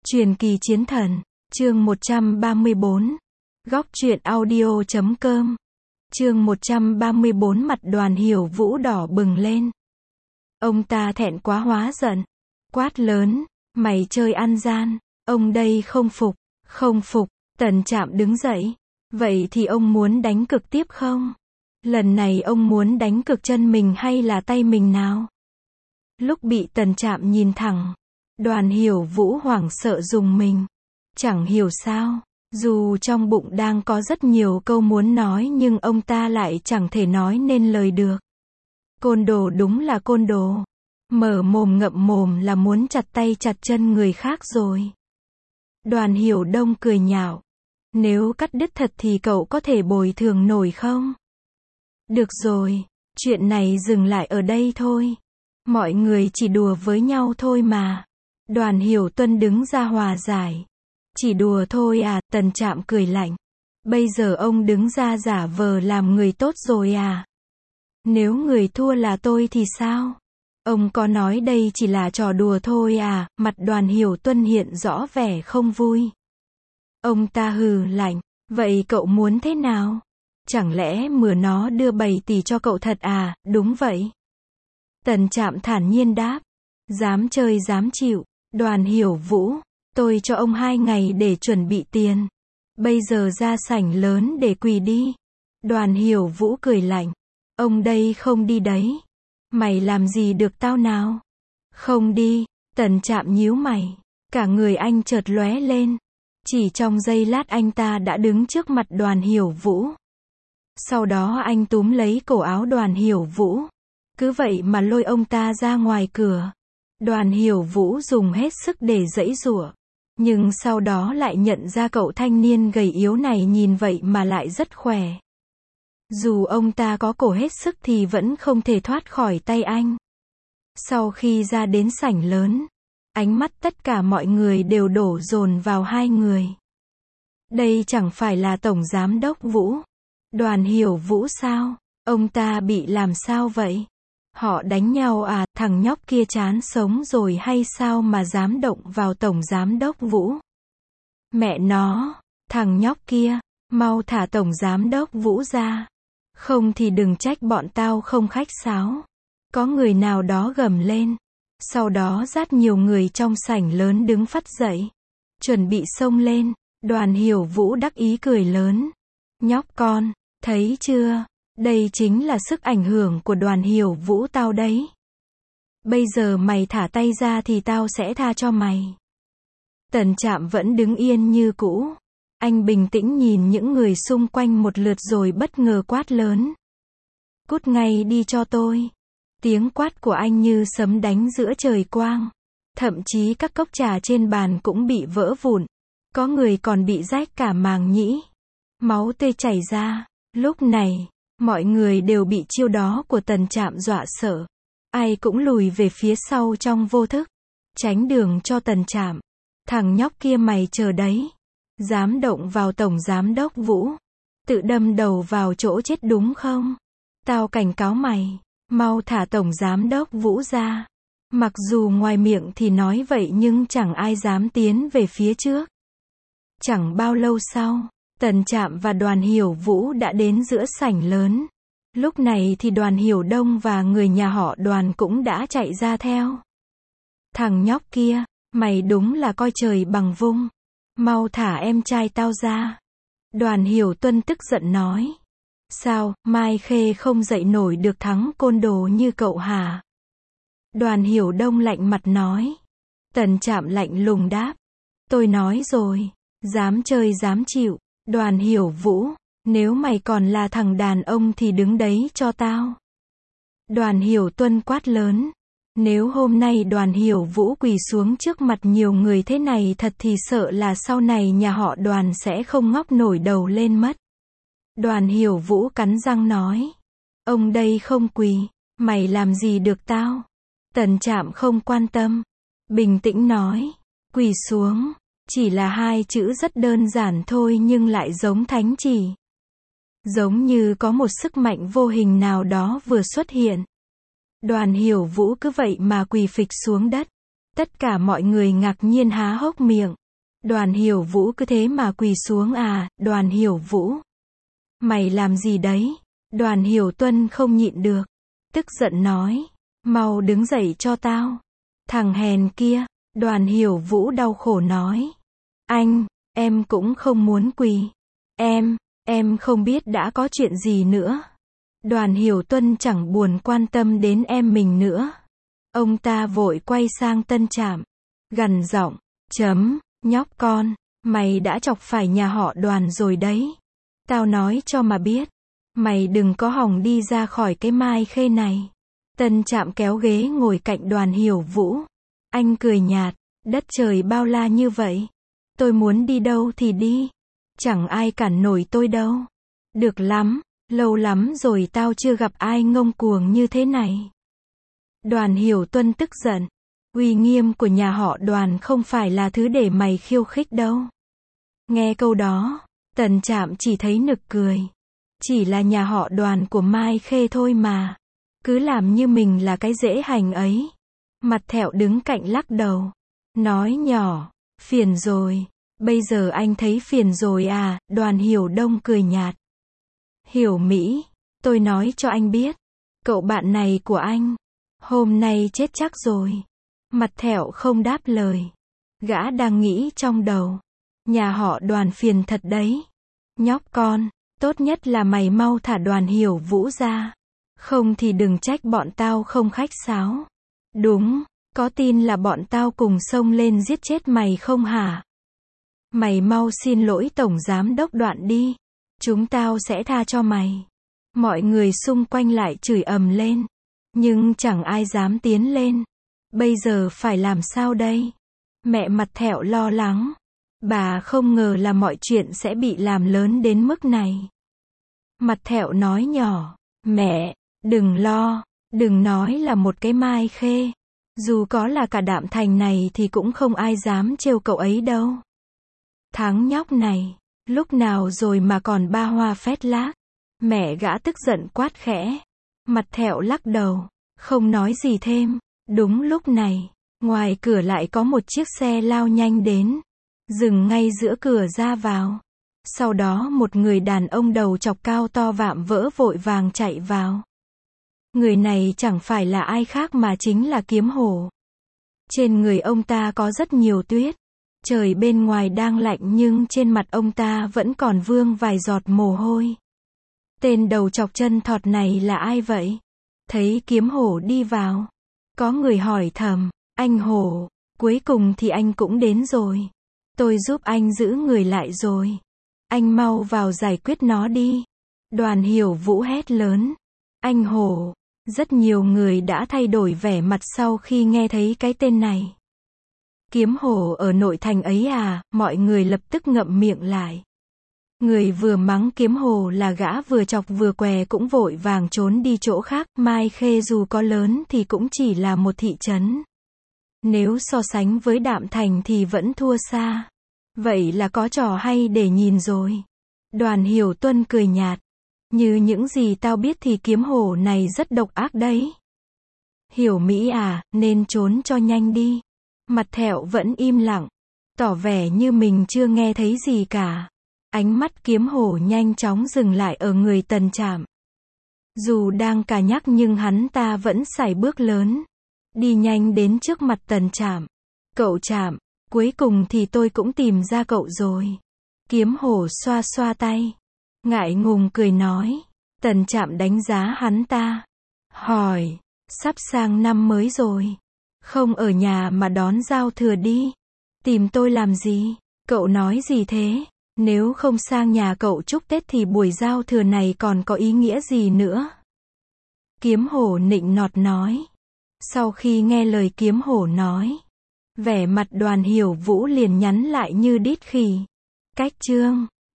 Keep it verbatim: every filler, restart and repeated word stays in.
Truyền kỳ chiến thần, chương một trăm ba mươi bốn. Góc truyện audio chấm com. Chương một trăm ba mươi bốn. Mặt Đoàn Hiểu Vũ đỏ bừng lên. Ông ta thẹn quá hóa giận, quát lớn, mày chơi ăn gian, ông đây không phục, không phục. Tần Trạm đứng dậy, vậy thì ông muốn đánh cực tiếp không? Lần này ông muốn đánh cực chân mình hay là tay mình nào? Lúc bị Tần Trạm nhìn thẳng, Đoàn Hiểu Vũ hoảng sợ rùng mình. Chẳng hiểu sao, dù trong bụng đang có rất nhiều câu muốn nói nhưng ông ta lại chẳng thể nói nên lời được. Côn đồ đúng là côn đồ. Mở mồm ngậm mồm là muốn chặt tay chặt chân người khác rồi. Đoàn Hiểu Đông cười nhạo. Nếu cắt đứt thật thì cậu có thể bồi thường nổi không? Được rồi, chuyện này dừng lại ở đây thôi. Mọi người chỉ đùa với nhau thôi mà. Đoàn Hiểu Tuân đứng ra hòa giải. Chỉ đùa thôi à? Tần Trạm cười lạnh. Bây giờ ông đứng ra giả vờ làm người tốt rồi à? Nếu người thua là tôi thì sao? Ông có nói đây chỉ là trò đùa thôi à? Mặt Đoàn Hiểu Tuân hiện rõ vẻ không vui. Ông ta hừ lạnh. Vậy cậu muốn thế nào? Chẳng lẽ mửa nó đưa bảy tỷ cho cậu thật à? Đúng vậy. Tần Trạm thản nhiên đáp. Dám chơi dám chịu. Đoàn Hiểu Vũ, tôi cho ông hai ngày để chuẩn bị tiền. Bây giờ ra sảnh lớn để quỳ đi. Đoàn Hiểu Vũ cười lạnh. Ông đây không đi đấy. Mày làm gì được tao nào? Không đi. Tần Trạm nhíu mày. Cả người anh chợt lóe lên. Chỉ trong giây lát anh ta đã đứng trước mặt Đoàn Hiểu Vũ. Sau đó anh túm lấy cổ áo Đoàn Hiểu Vũ. Cứ vậy mà lôi ông ta ra ngoài cửa. Đoàn Hiểu Vũ dùng hết sức để giãy giụa. Nhưng sau đó lại nhận ra cậu thanh niên gầy yếu này nhìn vậy mà lại rất khỏe. Dù ông ta có cổ hết sức thì vẫn không thể thoát khỏi tay anh. Sau khi ra đến sảnh lớn, ánh mắt tất cả mọi người đều đổ dồn vào hai người. Đây chẳng phải là Tổng Giám đốc Vũ. Đoàn Hiểu Vũ sao? Ông ta bị làm sao vậy? Họ đánh nhau à? Thằng nhóc kia chán sống rồi hay sao mà dám động vào Tổng Giám đốc Vũ? Mẹ nó, thằng nhóc kia, mau thả Tổng Giám đốc Vũ ra. Không thì đừng trách bọn tao không khách sáo. Có người nào đó gầm lên. Sau đó rất nhiều người trong sảnh lớn đứng phắt dậy. Chuẩn bị xông lên. Đoàn Hiểu Vũ đắc ý cười lớn. Nhóc con, thấy chưa? Đây chính là sức ảnh hưởng của Đoàn Hiểu Vũ tao đấy. Bây giờ mày thả tay ra thì tao sẽ tha cho mày. Tần Trạm vẫn đứng yên như cũ. Anh bình tĩnh nhìn những người xung quanh một lượt rồi bất ngờ quát lớn. Cút ngay đi cho tôi. Tiếng quát của anh như sấm đánh giữa trời quang. Thậm chí các cốc trà trên bàn cũng bị vỡ vụn. Có người còn bị rách cả màng nhĩ. Máu tươi chảy ra. Lúc này, mọi người đều bị chiêu đó của Tần Trạm dọa sợ. Ai cũng lùi về phía sau trong vô thức. Tránh đường cho Tần Trạm. Thằng nhóc kia mày chờ đấy. Dám động vào Tổng Giám đốc Vũ. Tự đâm đầu vào chỗ chết đúng không? Tao cảnh cáo mày. Mau thả Tổng Giám đốc Vũ ra. Mặc dù ngoài miệng thì nói vậy nhưng chẳng ai dám tiến về phía trước. Chẳng bao lâu sau, Tần Trạm và Đoàn Hiểu Vũ đã đến giữa sảnh lớn. Lúc này thì Đoàn Hiểu Đông và người nhà họ Đoàn cũng đã chạy ra theo. Thằng nhóc kia, mày đúng là coi trời bằng vung. Mau thả em trai tao ra. Đoàn Hiểu Tuân tức giận nói. Sao, Mai Khê không dậy nổi được thắng côn đồ như cậu hả? Đoàn Hiểu Đông lạnh mặt nói. Tần Trạm lạnh lùng đáp. Tôi nói rồi, dám chơi dám chịu. Đoàn Hiểu Vũ, nếu mày còn là thằng đàn ông thì đứng đấy cho tao. Đoàn Hiểu Tuân quát lớn. Nếu hôm nay Đoàn Hiểu Vũ quỳ xuống trước mặt nhiều người thế này thật thì sợ là sau này nhà họ Đoàn sẽ không ngóc nổi đầu lên mất. Đoàn Hiểu Vũ cắn răng nói. Ông đây không quỳ, mày làm gì được tao? Tần Trạm không quan tâm. Bình tĩnh nói. Quỳ xuống. Chỉ là hai chữ rất đơn giản thôi nhưng lại giống thánh chỉ. Giống như có một sức mạnh vô hình nào đó vừa xuất hiện. Đoàn Hiểu Vũ cứ vậy mà quỳ phịch xuống đất. Tất cả mọi người ngạc nhiên há hốc miệng. Đoàn Hiểu Vũ cứ thế mà quỳ xuống à, Đoàn Hiểu Vũ. Mày làm gì đấy? Đoàn Hiểu Tuân không nhịn được. Tức giận nói. Mau đứng dậy cho tao. Thằng hèn kia. Đoàn Hiểu Vũ đau khổ nói. Anh, em cũng không muốn quỳ. Em, em không biết đã có chuyện gì nữa. Đoàn Hiểu Tuân chẳng buồn quan tâm đến em mình nữa. Ông ta vội quay sang Tân Trạm. Gằn giọng. Chấm, nhóc con, mày đã chọc phải nhà họ Đoàn rồi đấy. Tao nói cho mà biết. Mày đừng có hòng đi ra khỏi cái Mai Khê này. Tân Trạm kéo ghế ngồi cạnh Đoàn Hiểu Vũ. Anh cười nhạt. Đất trời bao la như vậy. Tôi muốn đi đâu thì đi. Chẳng ai cản nổi tôi đâu. Được lắm, lâu lắm rồi tao chưa gặp ai ngông cuồng như thế này. Đoàn Hiểu Tuân tức giận. Uy nghiêm của nhà họ Đoàn không phải là thứ để mày khiêu khích đâu. Nghe câu đó, Tân Trạm chỉ thấy nực cười. Chỉ là nhà họ Đoàn của Mai Khê thôi mà. Cứ làm như mình là cái dễ hành ấy. Mặt thẹo đứng cạnh lắc đầu. Nói nhỏ. Phiền rồi. Bây giờ anh thấy phiền rồi à? Đoàn Hiểu Đông cười nhạt. Hiểu Mỹ. Tôi nói cho anh biết. Cậu bạn này của anh. Hôm nay chết chắc rồi. Mặt thẹo không đáp lời. Gã đang nghĩ trong đầu. Nhà họ Đoàn phiền thật đấy. Nhóc con. Tốt nhất là mày mau thả Đoàn Hiểu Vũ ra. Không thì đừng trách bọn tao không khách sáo. Đúng. Có tin là bọn tao cùng xông lên giết chết mày không hả? Mày mau xin lỗi Tổng Giám Đốc Đoạn đi. Chúng tao sẽ tha cho mày. Mọi người xung quanh lại chửi ầm lên. Nhưng chẳng ai dám tiến lên. Bây giờ phải làm sao đây? Mẹ Mặt thẹo lo lắng. Bà không ngờ là mọi chuyện sẽ bị làm lớn đến mức này. Mặt thẹo nói nhỏ. Mẹ, đừng lo. Đừng nói là một cái Mai Khê. Dù có là cả Đạm Thành này thì cũng không ai dám trêu cậu ấy đâu. Thằng nhóc này, lúc nào rồi mà còn ba hoa phét lác. Mẹ gã tức giận quát khẽ. Mặt thẹo lắc đầu, không nói gì thêm. Đúng lúc này, ngoài cửa lại có một chiếc xe lao nhanh đến. Dừng ngay giữa cửa ra vào. Sau đó một người đàn ông đầu chọc cao to vạm vỡ vội vàng chạy vào. Người này chẳng phải là ai khác mà chính là Kiếm Hổ. Trên người ông ta có rất nhiều tuyết. Trời bên ngoài đang lạnh nhưng trên mặt ông ta vẫn còn vương vài giọt mồ hôi. Tên đầu chọc chân thọt này là ai vậy? Thấy Kiếm Hổ đi vào. Có người hỏi thầm. Anh Hổ, cuối cùng thì anh cũng đến rồi. Tôi giúp anh giữ người lại rồi. Anh mau vào giải quyết nó đi. Đoàn Hiểu Vũ hét lớn. Anh Hổ. Rất nhiều người đã thay đổi vẻ mặt sau khi nghe thấy cái tên này. Kiếm Hổ ở nội thành ấy à? Mọi người lập tức ngậm miệng lại. Người vừa mắng Kiếm Hổ là gã vừa chọc vừa què cũng vội vàng trốn đi chỗ khác. Mai Khê dù có lớn thì cũng chỉ là một thị trấn. Nếu so sánh với Đạm Thành thì vẫn thua xa. Vậy là có trò hay để nhìn rồi. Đoàn Hiểu Tuân cười nhạt. Như những gì tao biết thì Kiếm Hổ này rất độc ác đấy. Hiểu Mỹ à, nên trốn cho nhanh đi. Mặt thẹo vẫn im lặng. Tỏ vẻ như mình chưa nghe thấy gì cả. Ánh mắt Kiếm Hổ nhanh chóng dừng lại ở người Tần Trạm. Dù đang cà nhắc nhưng hắn ta vẫn sải bước lớn. Đi nhanh đến trước mặt Tần Trạm. Cậu Trạm, cuối cùng thì tôi cũng tìm ra cậu rồi. Kiếm Hổ xoa xoa tay. Ngại ngùng cười nói. Tần Trạm đánh giá hắn ta. Hỏi. Sắp sang năm mới rồi. Không ở nhà mà đón giao thừa đi. Tìm tôi làm gì? Cậu nói gì thế? Nếu không sang nhà cậu chúc Tết thì buổi giao thừa này còn có ý nghĩa gì nữa? Kiếm Hổ nịnh nọt nói. Sau khi nghe lời Kiếm Hổ nói, vẻ mặt Đoàn Hiểu Vũ liền nhắn lại như đít khỉ. Cách chương